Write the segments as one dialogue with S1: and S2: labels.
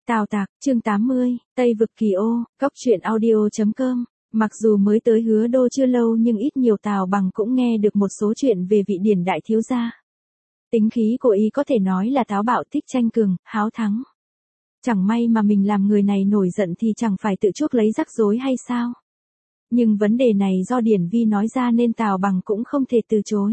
S1: Tào Tạc, chương 80, Tây Vực Kỳ Ô, Cóc Truyện Audio.com. Mặc dù mới tới Hứa Đô chưa lâu nhưng ít nhiều Tào Bằng cũng nghe được một số chuyện về vị điển đại thiếu gia. Tính khí của y có thể nói là táo bạo, thích tranh cường, háo thắng. Chẳng may mà mình làm người này nổi giận thì chẳng phải tự chuốc lấy rắc rối hay sao? Nhưng vấn đề này do Điển Vi nói ra nên Tào Bằng cũng không thể từ chối.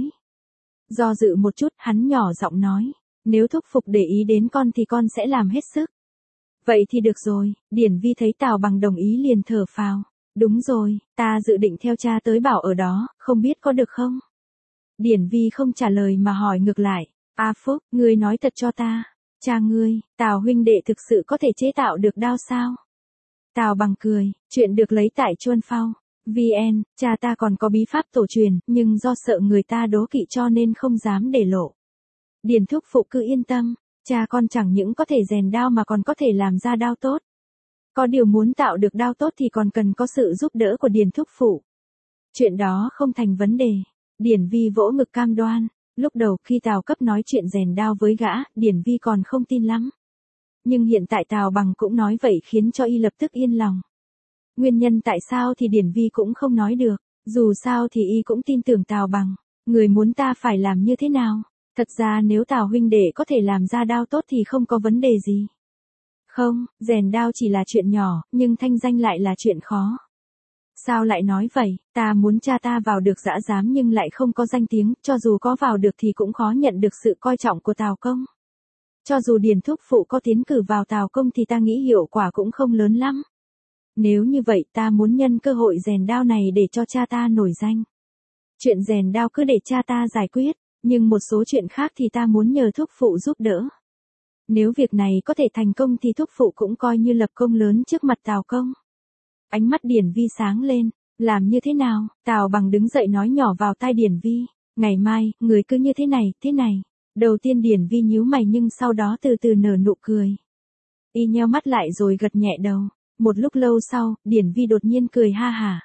S1: Do dự một chút, hắn nhỏ giọng nói, nếu thúc phục để ý đến con thì con sẽ làm hết sức. Vậy thì được rồi, Điển Vi thấy Tào Bằng đồng ý liền thở phào. Đúng rồi, ta dự định theo cha tới bảo ở đó, không biết có được không? Điển Vi không trả lời mà hỏi ngược lại, A Phúc, ngươi nói thật cho ta, cha ngươi, Tào huynh đệ thực sự có thể chế tạo được đao sao? Tào Bằng cười, chuyện được lấy tại Chuân Phao. VN, cha ta còn có bí pháp tổ truyền, nhưng do sợ người ta đố kỵ cho nên không dám để lộ. Điền thúc phụ cứ yên tâm, cha con chẳng những có thể rèn đao mà còn có thể làm ra đao tốt. Có điều muốn tạo được đao tốt thì còn cần có sự giúp đỡ của Điền thúc phụ. Chuyện đó không thành vấn đề. Điển Vi vỗ ngực cam đoan. Lúc đầu khi Tào Cấp nói chuyện rèn đao với gã, Điển Vi còn không tin lắm. Nhưng hiện tại Tào Bằng cũng nói vậy khiến cho y lập tức yên lòng. Nguyên nhân tại sao thì Điển Vi cũng không nói được, dù sao thì y cũng tin tưởng Tào Bằng. Người muốn ta phải làm như thế nào? Thật ra nếu Tào huynh đệ có thể làm ra đao tốt thì không có vấn đề gì. Không, rèn đao chỉ là chuyện nhỏ, nhưng thanh danh lại là chuyện khó. Sao lại nói vậy? Ta muốn cha ta vào được dã giám nhưng lại không có danh tiếng, cho dù có vào được thì cũng khó nhận được sự coi trọng của Tào công. Cho dù Điền thúc phụ có tiến cử vào Tào công thì ta nghĩ hiệu quả cũng không lớn lắm. Nếu như vậy ta muốn nhân cơ hội rèn đao này để cho cha ta nổi danh. Chuyện rèn đao cứ để cha ta giải quyết, nhưng một số chuyện khác thì ta muốn nhờ thúc phụ giúp đỡ. Nếu việc này có thể thành công thì thúc phụ cũng coi như lập công lớn trước mặt Tào công. Ánh mắt Điển Vi sáng lên, làm như thế nào? Tào Bằng đứng dậy nói nhỏ vào tai Điển Vi, ngày mai, người cứ như thế này. Đầu tiên Điển Vi nhíu mày nhưng sau đó từ từ nở nụ cười. Y nheo mắt lại rồi gật nhẹ đầu. Một lúc lâu sau, Điển Vi đột nhiên cười ha hả.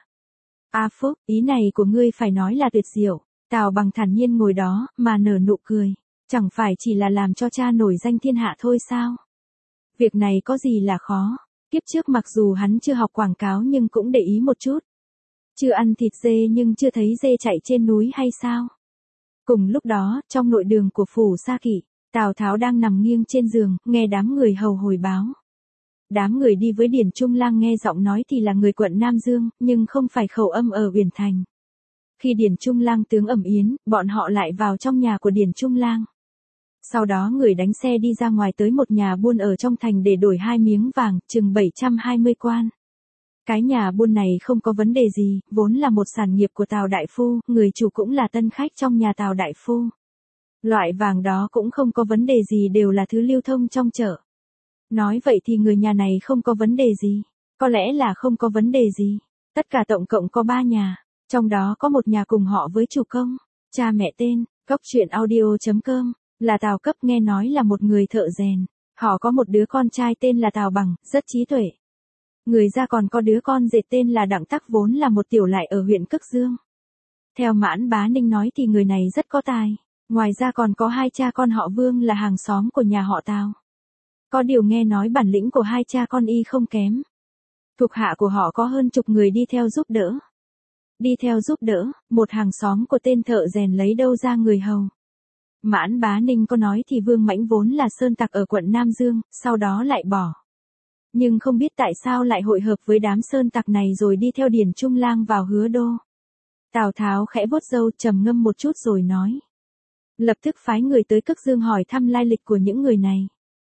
S1: A Phúc, ý này của ngươi phải nói là tuyệt diệu. Tào Bằng thản nhiên ngồi đó, mà nở nụ cười. Chẳng phải chỉ là làm cho cha nổi danh thiên hạ thôi sao? Việc này có gì là khó? Kiếp trước mặc dù hắn chưa học quảng cáo nhưng cũng để ý một chút. Chưa ăn thịt dê nhưng chưa thấy dê chạy trên núi hay sao? Cùng lúc đó, trong nội đường của phủ Sa Kỵ, Tào Tháo đang nằm nghiêng trên giường, nghe đám người hầu hồi báo. Đám người đi với Điền Trung Lang nghe giọng nói thì là người quận Nam Dương, nhưng không phải khẩu âm ở Uyển Thành. Khi Điền Trung Lang tướng ẩm yến, bọn họ lại vào trong nhà của Điền Trung Lang. Sau đó người đánh xe đi ra ngoài tới một nhà buôn ở trong thành để đổi 2 miếng vàng, chừng 720 quan. Cái nhà buôn này không có vấn đề gì, vốn là một sản nghiệp của Tào Đại Phu, người chủ cũng là tân khách trong nhà Tào Đại Phu. Loại vàng đó cũng không có vấn đề gì, đều là thứ lưu thông trong chợ. Nói vậy thì người nhà này không có vấn đề gì, có lẽ là không có vấn đề gì. Tất cả tổng cộng có 3 nhà, trong đó có một nhà cùng họ với chủ công, cha mẹ tên, Cóc Truyện Audio.com. Là Tào Cấp nghe nói là một người thợ rèn. Họ có một đứa con trai tên là Tào Bằng, rất trí tuệ. Người ra còn có đứa con dệt tên là Đặng Tắc vốn là một tiểu lại ở huyện Cức Dương. Theo Mãn Bá Ninh nói thì người này rất có tài. Ngoài ra còn có 2 cha con họ Vương là hàng xóm của nhà họ Tào. Có điều nghe nói bản lĩnh của 2 cha con y không kém. Thuộc hạ của họ có hơn chục người đi theo giúp đỡ. Đi theo giúp đỡ, một hàng xóm của tên thợ rèn lấy đâu ra người hầu. Mãn Bá Ninh có nói thì Vương Mãnh vốn là sơn tặc ở quận Nam Dương, sau đó lại bỏ. Nhưng không biết tại sao lại hội hợp với đám sơn tặc này rồi đi theo Điền Trung Lang vào Hứa Đô. Tào Tháo khẽ vuốt râu trầm ngâm một chút rồi nói. Lập tức phái người tới Cức Dương hỏi thăm lai lịch của những người này.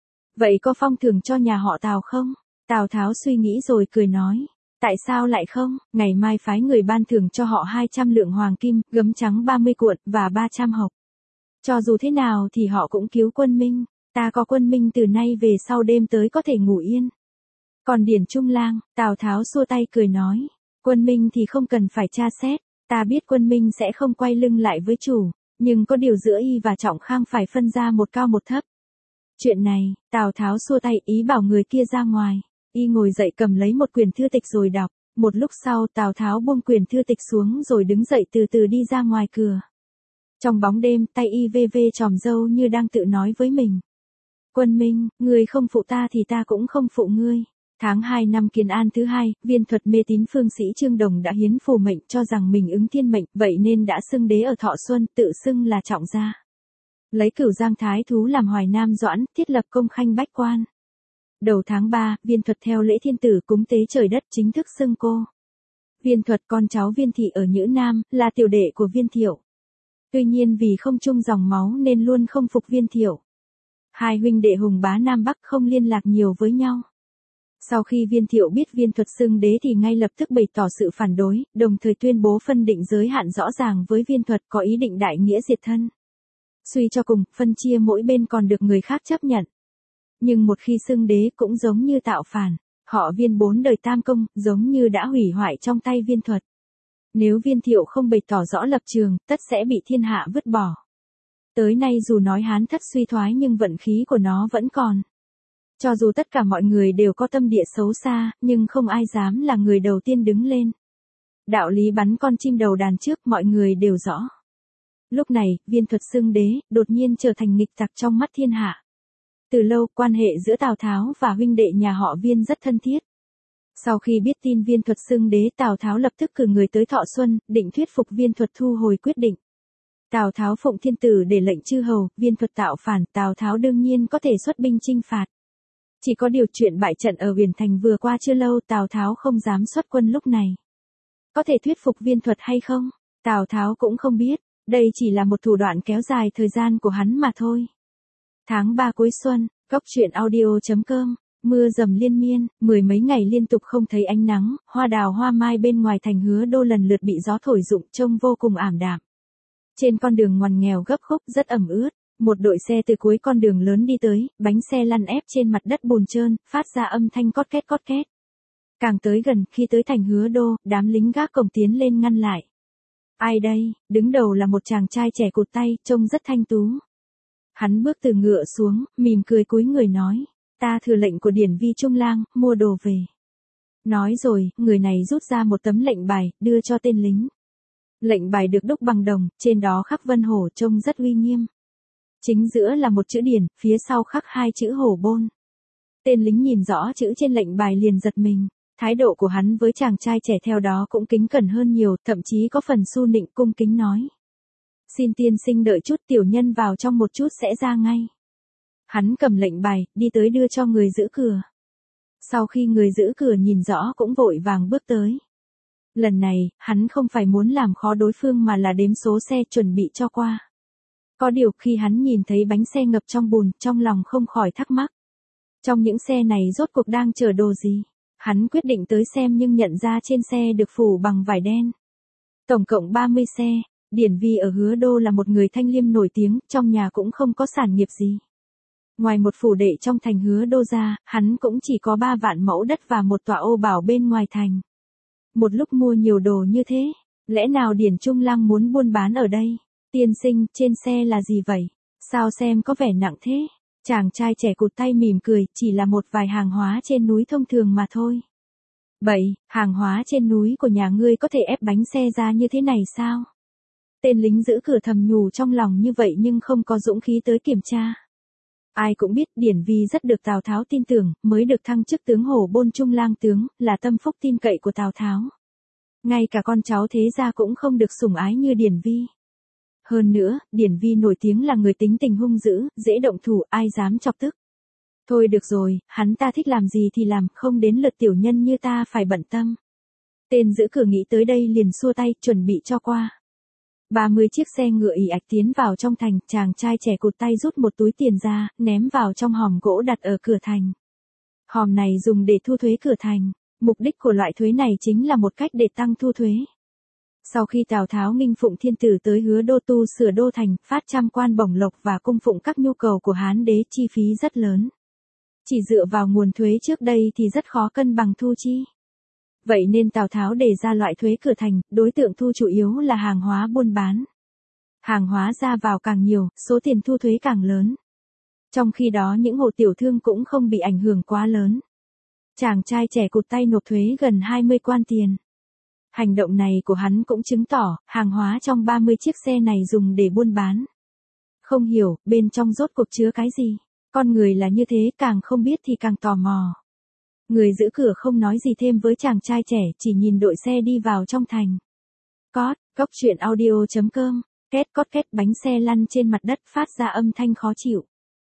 S1: Vậy có phong thưởng cho nhà họ Tào không? Tào Tháo suy nghĩ rồi cười nói. Tại sao lại không? Ngày mai phái người ban thưởng cho họ 200 lượng hoàng kim, gấm trắng 30 cuộn và 300 hộc. Cho dù thế nào thì họ cũng cứu quân Minh, ta có quân Minh từ nay về sau đêm tới có thể ngủ yên. Còn Điền Trung Lang, Tào Tháo xua tay cười nói, quân Minh thì không cần phải tra xét, ta biết quân Minh sẽ không quay lưng lại với chủ, nhưng có điều giữa y và Trọng Khang phải phân ra một cao một thấp. Chuyện này, Tào Tháo xua tay ý bảo người kia ra ngoài, y ngồi dậy cầm lấy một quyển thư tịch rồi đọc, một lúc sau Tào Tháo buông quyển thư tịch xuống rồi đứng dậy từ từ đi ra ngoài cửa. Trong bóng đêm, tay y vê vê chòm râu như đang tự nói với mình. Quân Minh, ngươi không phụ ta thì ta cũng không phụ ngươi. Tháng 2 năm Kiến An thứ 2, viên thuật mê tín phương sĩ Trương Đồng đã hiến phù mệnh cho rằng mình ứng thiên mệnh, vậy nên đã xưng đế ở Thọ Xuân, tự xưng là Trọng Gia. Lấy Cửu Giang Thái Thú làm Hoài Nam Doãn, thiết lập công khanh bách quan. Đầu tháng 3, viên thuật theo lễ thiên tử cúng tế trời đất chính thức xưng cô. Viên thuật con cháu Viên Thị ở Nhữ Nam, là tiểu đệ của Viên Thiệu. Tuy nhiên vì không chung dòng máu nên luôn không phục Viên Thiệu. Hai huynh đệ hùng bá Nam Bắc không liên lạc nhiều với nhau. Sau khi Viên Thiệu biết viên thuật xưng đế thì ngay lập tức bày tỏ sự phản đối, đồng thời tuyên bố phân định giới hạn rõ ràng với viên thuật, có ý định đại nghĩa diệt thân. Suy cho cùng, phân chia mỗi bên còn được người khác chấp nhận. Nhưng một khi xưng đế cũng giống như tạo phản, họ Viên 4 đời tam công, giống như đã hủy hoại trong tay viên thuật. Nếu Viên Thiệu không bày tỏ rõ lập trường, tất sẽ bị thiên hạ vứt bỏ. Tới nay dù nói Hán thất suy thoái nhưng vận khí của nó vẫn còn. Cho dù tất cả mọi người đều có tâm địa xấu xa, nhưng không ai dám là người đầu tiên đứng lên. Đạo lý bắn con chim đầu đàn trước mọi người đều rõ. Lúc này, viên thuật xưng đế, đột nhiên trở thành nghịch tặc trong mắt thiên hạ. Từ lâu, quan hệ giữa Tào Tháo và huynh đệ nhà họ Viên rất thân thiết. Sau khi biết tin viên thuật xưng đế, Tào Tháo lập tức cử người tới Thọ Xuân, định thuyết phục viên thuật thu hồi quyết định. Tào Tháo phụng thiên tử để lệnh chư hầu, viên thuật tạo phản, Tào Tháo đương nhiên có thể xuất binh chinh phạt. Chỉ có điều chuyện bại trận ở Huyền Thành vừa qua chưa lâu, Tào Tháo không dám xuất quân lúc này. Có thể thuyết phục viên thuật hay không? Tào Tháo cũng không biết, đây chỉ là một thủ đoạn kéo dài thời gian của hắn mà thôi. Tháng 3 cuối xuân, Góc Truyện Audio.com, mưa dầm liên miên, mười mấy ngày liên tục không thấy ánh nắng, hoa đào hoa mai bên ngoài thành Hứa Đô lần lượt bị gió thổi rụng trông vô cùng ảm đạm. Trên con đường ngoằn nghèo gấp khúc rất ẩm ướt. Một đội xe từ cuối con đường lớn đi tới, bánh xe lăn ép trên mặt đất bùn trơn, phát ra âm thanh cót két cót két. Càng tới gần, khi tới thành Hứa Đô, đám lính gác cổng tiến lên ngăn lại. Ai đây? Đứng đầu là một chàng trai trẻ cụt tay, trông rất thanh tú. Hắn bước từ ngựa xuống, mỉm cười cúi người nói, ta thừa lệnh của Điển Vi Trung Lang, mua đồ về. Nói rồi, người này rút ra một tấm lệnh bài, đưa cho tên lính. Lệnh bài được đúc bằng đồng, trên đó khắc vân hổ trông rất uy nghiêm. Chính giữa là một chữ điển, phía sau khắc 2 chữ hổ bôn. Tên lính nhìn rõ chữ trên lệnh bài liền giật mình. Thái độ của hắn với chàng trai trẻ theo đó cũng kính cẩn hơn nhiều, thậm chí có phần su nịnh cung kính nói. Xin tiên sinh đợi chút, tiểu nhân vào trong một chút sẽ ra ngay. Hắn cầm lệnh bài, đi tới đưa cho người giữ cửa. Sau khi người giữ cửa nhìn rõ cũng vội vàng bước tới. Lần này, hắn không phải muốn làm khó đối phương mà là đếm số xe chuẩn bị cho qua. Có điều khi hắn nhìn thấy bánh xe ngập trong bùn, trong lòng không khỏi thắc mắc. Trong những xe này rốt cuộc đang chở đồ gì? Hắn quyết định tới xem nhưng nhận ra trên xe được phủ bằng vải đen. Tổng cộng 30 xe, Điển Vi ở Hứa Đô là một người thanh liêm nổi tiếng, trong nhà cũng không có sản nghiệp gì. Ngoài một phủ đệ trong thành Hứa Đô ra, hắn cũng chỉ có 3 vạn mẫu đất và một tòa ô bảo bên ngoài thành. Một lúc mua nhiều đồ như thế, lẽ nào Điển Trung Lang muốn buôn bán ở đây? Tiên sinh, trên xe là gì vậy? Sao xem có vẻ nặng thế? Chàng trai trẻ cụt tay mỉm cười, chỉ là một vài hàng hóa trên núi thông thường mà thôi. Vậy, hàng hóa trên núi của nhà ngươi có thể ép bánh xe ra như thế này sao? Tên lính giữ cửa thầm nhủ trong lòng như vậy nhưng không có dũng khí tới kiểm tra. Ai cũng biết Điển Vi rất được Tào Tháo tin tưởng, mới được thăng chức tướng hổ bôn Trung Lang tướng, là tâm phúc tin cậy của Tào Tháo. Ngay cả con cháu thế gia cũng không được sủng ái như Điển Vi. Hơn nữa, Điển Vi nổi tiếng là người tính tình hung dữ, dễ động thủ, ai dám chọc tức. Thôi được rồi, hắn ta thích làm gì thì làm, không đến lượt tiểu nhân như ta phải bận tâm. Tên giữ cửa nghĩ tới đây liền xua tay, chuẩn bị cho qua. 30 chiếc xe ngựa ì ạch tiến vào trong thành, chàng trai trẻ cụt tay rút một túi tiền ra, ném vào trong hòm gỗ đặt ở cửa thành. Hòm này dùng để thu thuế cửa thành, mục đích của loại thuế này chính là một cách để tăng thu thuế. Sau khi Tào Tháo nghinh phụng thiên tử tới Hứa Đô tu sửa đô thành, phát trăm quan bổng lộc và cung phụng các nhu cầu của Hán đế, chi phí rất lớn. Chỉ dựa vào nguồn thuế trước đây thì rất khó cân bằng thu chi. Vậy nên Tào Tháo đề ra loại thuế cửa thành, đối tượng thu chủ yếu là hàng hóa buôn bán. Hàng hóa ra vào càng nhiều, số tiền thu thuế càng lớn. Trong khi đó những hộ tiểu thương cũng không bị ảnh hưởng quá lớn. Chàng trai trẻ cụt tay nộp thuế gần 20 quan tiền. Hành động này của hắn cũng chứng tỏ, hàng hóa trong 30 chiếc xe này dùng để buôn bán. Không hiểu, bên trong rốt cuộc chứa cái gì? Con người là như thế, càng không biết thì càng tò mò. Người giữ cửa không nói gì thêm với chàng trai trẻ, chỉ nhìn đội xe đi vào trong thành. Cóc truyện audio.com, két bánh xe lăn trên mặt đất phát ra âm thanh khó chịu.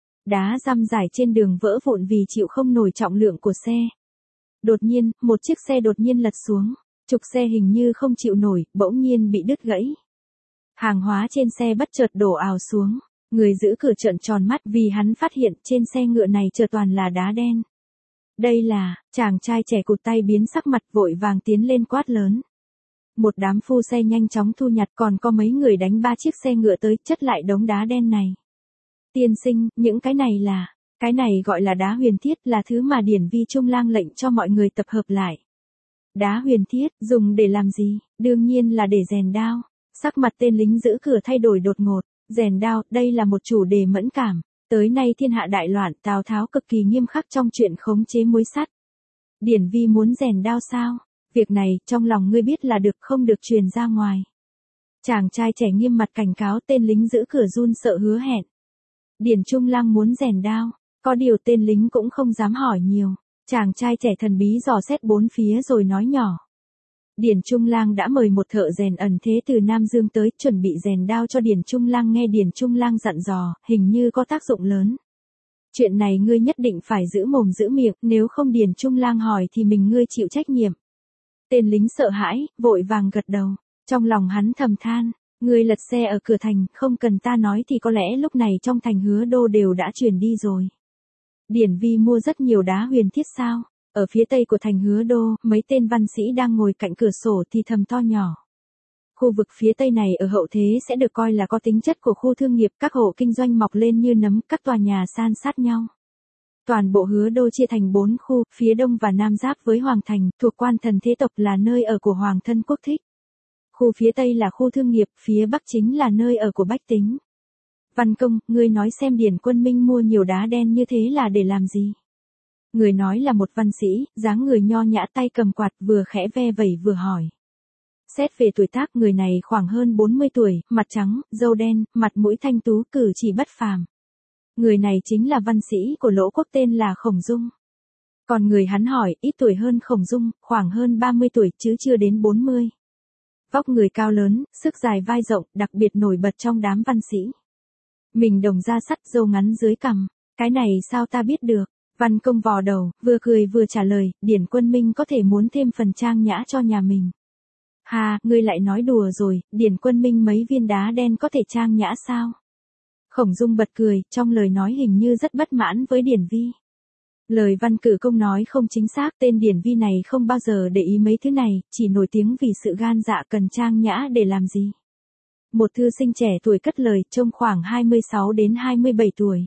S1: Đá răm rải trên đường vỡ vụn vì chịu không nổi trọng lượng của xe. Đột nhiên, một chiếc xe đột nhiên lật xuống. Trục xe hình như không chịu nổi, bỗng nhiên bị đứt gãy. Hàng hóa trên xe bất chợt đổ ào xuống. Người giữ cửa trợn tròn mắt vì hắn phát hiện trên xe ngựa này chợt toàn là đá đen. Đây là, chàng trai trẻ cụt tay biến sắc mặt vội vàng tiến lên quát lớn. Một đám phu xe nhanh chóng thu nhặt, còn có mấy người đánh 3 chiếc xe ngựa tới chất lại đống đá đen này. Tiên sinh, những cái này là, cái này gọi là đá huyền thiết, là thứ mà Điển Vi Trung Lang lệnh cho mọi người tập hợp lại. Đá huyền thiết, dùng để làm gì? Đương nhiên là để rèn đao. Sắc mặt tên lính giữ cửa thay đổi đột ngột. Rèn đao, đây là một chủ đề mẫn cảm. Tới nay thiên hạ đại loạn, Tào Tháo cực kỳ nghiêm khắc trong chuyện khống chế muối sắt. Điển Vi muốn rèn đao sao? Việc này, trong lòng ngươi biết là được, không được truyền ra ngoài. Chàng trai trẻ nghiêm mặt cảnh cáo, tên lính giữ cửa run sợ hứa hẹn. Điển Trung Lang muốn rèn đao, có điều tên lính cũng không dám hỏi nhiều. Chàng trai trẻ thần bí dò xét bốn phía rồi nói nhỏ. Điển Trung Lang đã mời một thợ rèn ẩn thế từ Nam Dương tới, chuẩn bị rèn đao cho Điển Trung Lang nghe. Điển Trung Lang dặn dò, hình như có tác dụng lớn. Chuyện này ngươi nhất định phải giữ mồm giữ miệng, nếu không Điển Trung Lang hỏi thì mình ngươi chịu trách nhiệm. Tên lính sợ hãi, vội vàng gật đầu. Trong lòng hắn thầm than, ngươi lật xe ở cửa thành, không cần ta nói thì có lẽ lúc này trong thành Hứa Đô đều đã chuyển đi rồi. Điển Vi mua rất nhiều đá huyền thiết sao? Ở phía tây của thành Hứa Đô, mấy tên văn sĩ đang ngồi cạnh cửa sổ thì thầm to nhỏ. Khu vực phía tây này ở hậu thế sẽ được coi là có tính chất của khu thương nghiệp, các hộ kinh doanh mọc lên như nấm, các tòa nhà san sát nhau. Toàn bộ Hứa Đô chia thành 4 khu, phía đông và nam giáp với Hoàng Thành, thuộc quan thần thế tộc, là nơi ở của Hoàng thân quốc thích. Khu phía tây là khu thương nghiệp, phía bắc chính là nơi ở của bách tính. Văn Công, ngươi nói xem Điển Quân Minh mua nhiều đá đen như thế là để làm gì? Người nói là một văn sĩ, dáng người nho nhã, tay cầm quạt, vừa khẽ ve vẩy vừa hỏi. Xét về tuổi tác, người này khoảng hơn 40 tuổi, mặt trắng, râu đen, mặt mũi thanh tú, cử chỉ bất phàm. Người này chính là văn sĩ của Lỗ Quốc tên là Khổng Dung. Còn người hắn hỏi, ít tuổi hơn Khổng Dung, khoảng hơn 30 tuổi chứ chưa đến 40. Vóc người cao lớn, sức dài vai rộng, đặc biệt nổi bật trong đám văn sĩ. Mình đồng da sắt, râu ngắn dưới cằm. Cái này sao ta biết được? Văn Công vò đầu, vừa cười vừa trả lời, Điển Quân Minh có thể muốn thêm phần trang nhã cho nhà mình. Hà, ngươi lại nói đùa rồi, Điển Quân Minh mấy viên đá đen có thể trang nhã sao? Khổng Dung bật cười, trong lời nói hình như rất bất mãn với Điển Vi. Lời Văn Cử Công nói không chính xác, tên Điển Vi này không bao giờ để ý mấy thứ này, chỉ nổi tiếng vì sự gan dạ, cần trang nhã để làm gì. Một thư sinh trẻ tuổi cất lời, trông khoảng 26 đến 27 tuổi.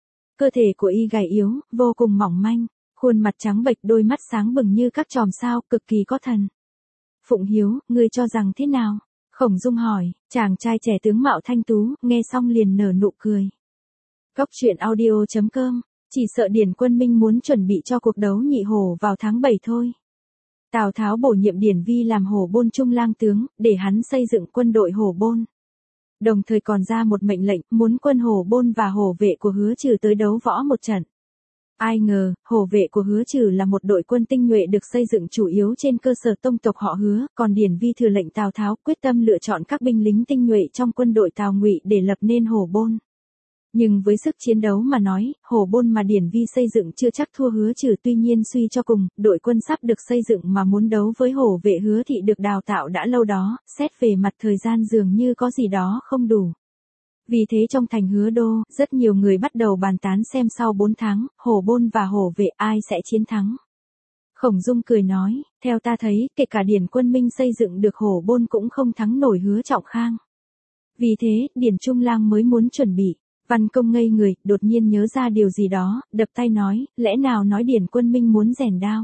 S1: Cơ thể của y gầy yếu, vô cùng mỏng manh, khuôn mặt trắng bệch, đôi mắt sáng bừng như các chòm sao, cực kỳ có thần. Phụng Hiếu, ngươi cho rằng thế nào? Khổng Dung hỏi. Chàng trai trẻ tướng mạo thanh tú, nghe xong liền nở nụ cười. Cóc truyện audio.com, chỉ sợ Điển Quân Minh muốn chuẩn bị cho cuộc đấu nhị hổ vào tháng 7 thôi. Tào Tháo bổ nhiệm Điển Vi làm Hổ Bôn Trung Lang tướng, để hắn xây dựng quân đội Hổ Bôn. Đồng thời còn ra một mệnh lệnh, muốn quân Hổ Bôn và Hổ Vệ của Hứa Trừ tới đấu võ một trận. Ai ngờ, Hổ Vệ của Hứa Trừ là một đội quân tinh nhuệ được xây dựng chủ yếu trên cơ sở tông tộc họ Hứa, còn Điển Vi thừa lệnh Tào Tháo quyết tâm lựa chọn các binh lính tinh nhuệ trong quân đội Tào Ngụy để lập nên Hổ Bôn. Nhưng với sức chiến đấu mà nói, Hổ Bôn mà Điển Vi xây dựng chưa chắc thua Hứa Trừ, tuy nhiên suy cho cùng, đội quân sắp được xây dựng mà muốn đấu với Hổ Vệ Hứa Thị được đào tạo đã lâu đó, xét về mặt thời gian dường như có gì đó không đủ. Vì thế trong thành Hứa Đô, rất nhiều người bắt đầu bàn tán xem sau 4 tháng, Hổ Bôn và Hổ Vệ ai sẽ chiến thắng. Khổng Dung cười nói, theo ta thấy, kể cả Điển Quân Minh xây dựng được Hổ Bôn cũng không thắng nổi Hứa Trọng Khang. Vì thế, Điển Trung Lang mới muốn chuẩn bị. Văn Công ngây người, đột nhiên nhớ ra điều gì đó, đập tay nói, lẽ nào nói Điển Quân Minh muốn rèn đao?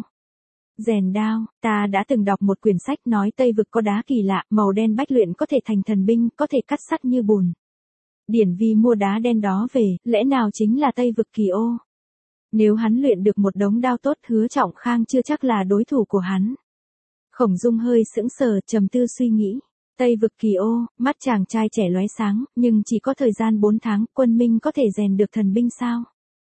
S1: Rèn đao, ta đã từng đọc một quyển sách nói Tây Vực có đá kỳ lạ, màu đen bách luyện có thể thành thần binh, có thể cắt sắt như bùn. Điển Vi mua đá đen đó về, lẽ nào chính là Tây Vực Kỳ Ô? Nếu hắn luyện được một đống đao tốt, Hứa Trọng Khang chưa chắc là đối thủ của hắn. Khổng Dung hơi sững sờ, trầm tư suy nghĩ. Tây Vực Kỳ Ô, mắt chàng trai trẻ lóe sáng, nhưng chỉ có thời gian 4 tháng, Quân Minh có thể rèn được thần binh sao?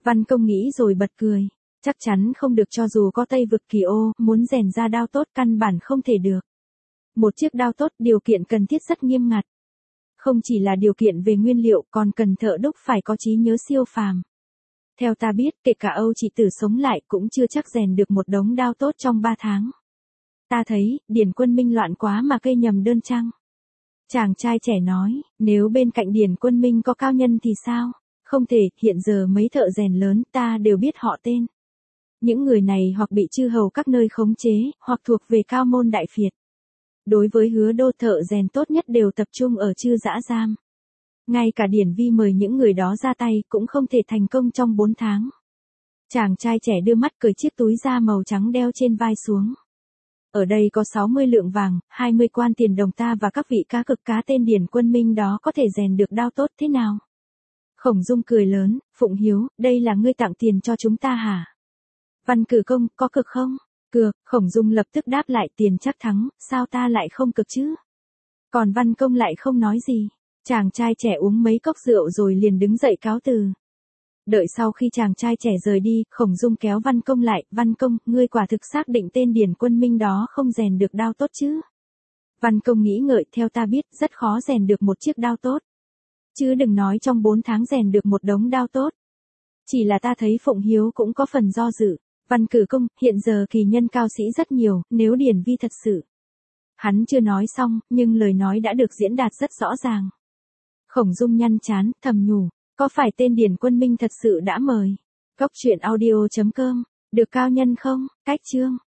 S1: Văn Công nghĩ rồi bật cười. Chắc chắn không được, cho dù có Tây Vực Kỳ Ô, muốn rèn ra đao tốt căn bản không thể được. Một chiếc đao tốt điều kiện cần thiết rất nghiêm ngặt. Không chỉ là điều kiện về nguyên liệu còn cần thợ đúc phải có trí nhớ siêu phàm. Theo ta biết, kể cả Âu Chỉ Tử sống lại cũng chưa chắc rèn được một đống đao tốt trong 3 tháng. Ta thấy, Điền Quân Minh loạn quá mà cây nhầm đơn chăng? Chàng trai trẻ nói, nếu bên cạnh Điền Quân Minh có cao nhân thì sao? Không thể, hiện giờ mấy thợ rèn lớn ta đều biết họ tên. Những người này hoặc bị chư hầu các nơi khống chế, hoặc thuộc về cao môn đại phiệt. Đối với Hứa Đô, thợ rèn tốt nhất đều tập trung ở Chư Dã Giam. Ngay cả Điển Vi mời những người đó ra tay cũng không thể thành công trong 4 tháng. Chàng trai trẻ đưa mắt cởi chiếc túi da màu trắng đeo trên vai xuống. Ở đây có 60 lượng vàng, 20 quan tiền đồng, ta và các vị cá cực cá tên Điền Quân Minh đó có thể rèn được đao tốt thế nào? Khổng Dung cười lớn, Phụng Hiếu, đây là ngươi tặng tiền cho chúng ta hả? Văn Cử Công, có cực không? Cược, Khổng Dung lập tức đáp lại, tiền chắc thắng, sao ta lại không cực chứ? Còn Văn Công lại không nói gì. Chàng trai trẻ uống mấy cốc rượu rồi liền đứng dậy cáo từ. Đợi sau khi chàng trai trẻ rời đi, Khổng Dung kéo Văn Công lại, Văn Công, ngươi quả thực xác định tên Điền Quân Minh đó không rèn được đao tốt chứ? Văn Công nghĩ ngợi, theo ta biết, rất khó rèn được một chiếc đao tốt. Chứ đừng nói trong 4 tháng rèn được một đống đao tốt. Chỉ là ta thấy Phụng Hiếu cũng có phần do dự. Văn Cử Công, hiện giờ kỳ nhân cao sĩ rất nhiều, nếu Điển Vi thật sự. Hắn chưa nói xong, nhưng lời nói đã được diễn đạt rất rõ ràng. Khổng Dung nhăn trán, thầm nhủ, có phải tên Điền Quân Minh thật sự đã mời? Góc truyện audio.com, được cao nhân không? Cách chương.